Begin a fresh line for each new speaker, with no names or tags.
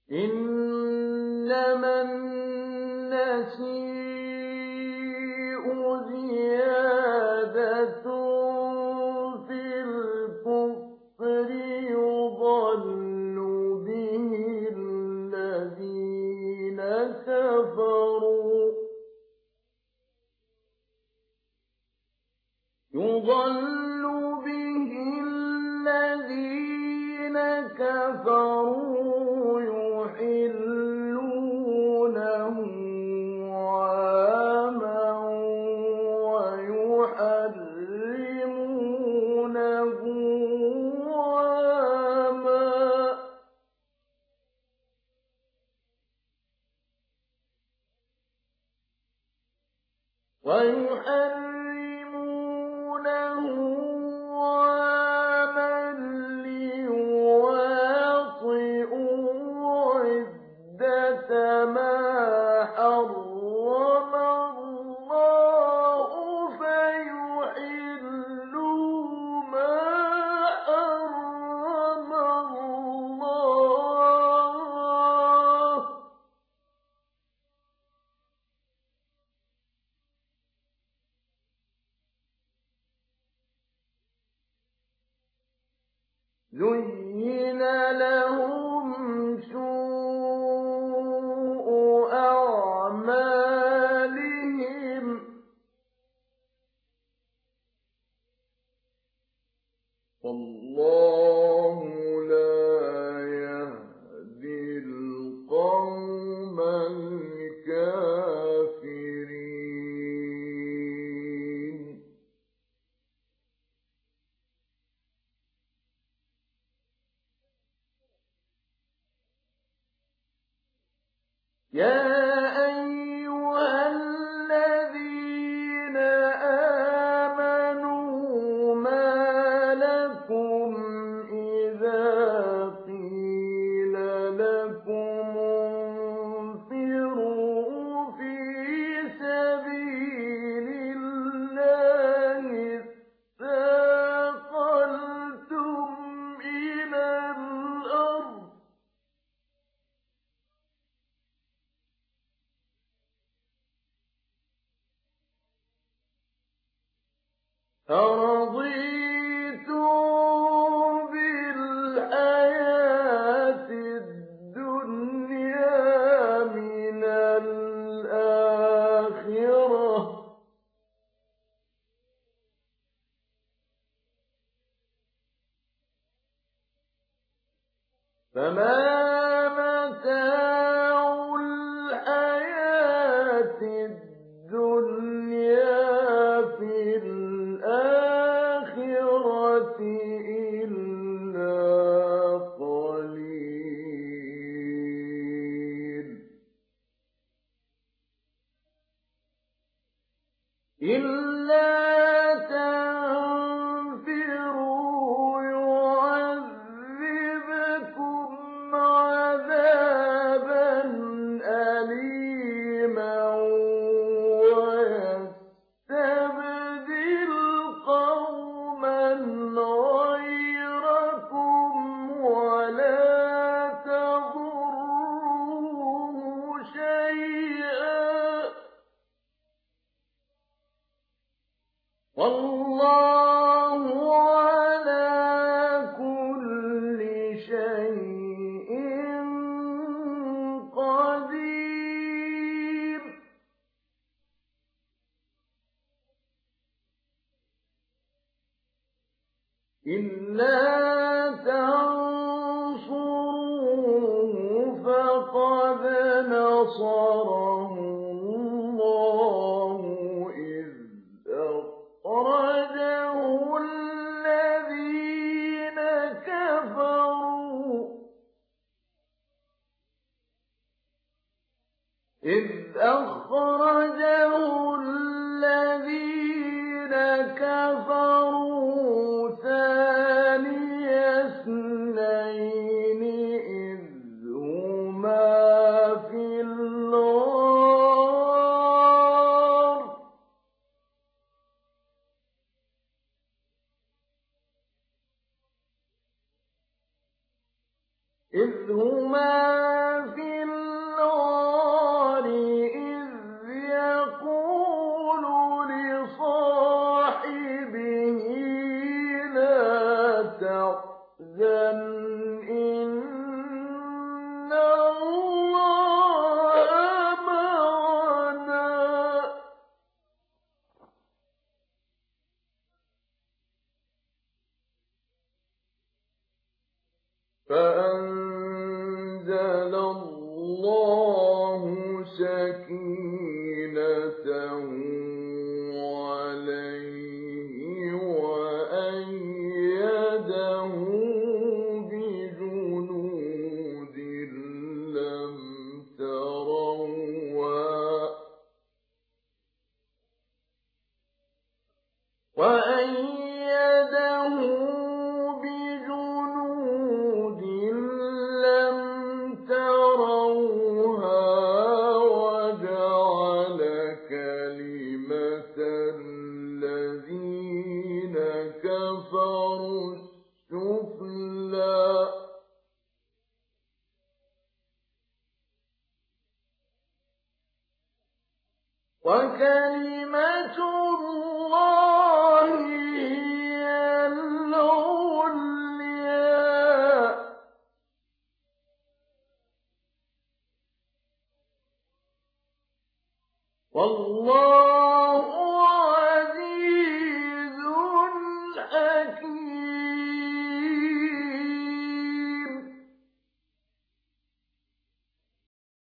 إنما النسيء زيادة في الكفر يضل به الذين كفروا يحلونه عاما ويحرمونه عاما ليواطئوا عدة ما حرم الله فيحلوا ما حرم الله زين لهم سوء أعمالهم والله لا يهدي القوم الكافرين يا أيها الذين آمنوا ما لكم إذا قيل لكم انفروا في سبيل الله اثاقلتم إلى الأرض أرضيتم بالحياة الدنيا من الآخرة فما متاع الحياة الدنيا في الآخرة إلا قليل إلا تنفروا يعذبكم عذابا أليما ويستبدل قوما غيركم ولا تضروه شيئا والله على كل شيء قدير إلا تنصروه فقد نصره الله إذ أخرجه الذين كفروا ثاني اثنين إذ هما في الغار إذ هما تحزن إن الله معنا فأنزل الله سكينته عليه وأيده بجنود لم تروها وجعل كلمة الذين كفروا السفلى وكلمة الله هي العليا والله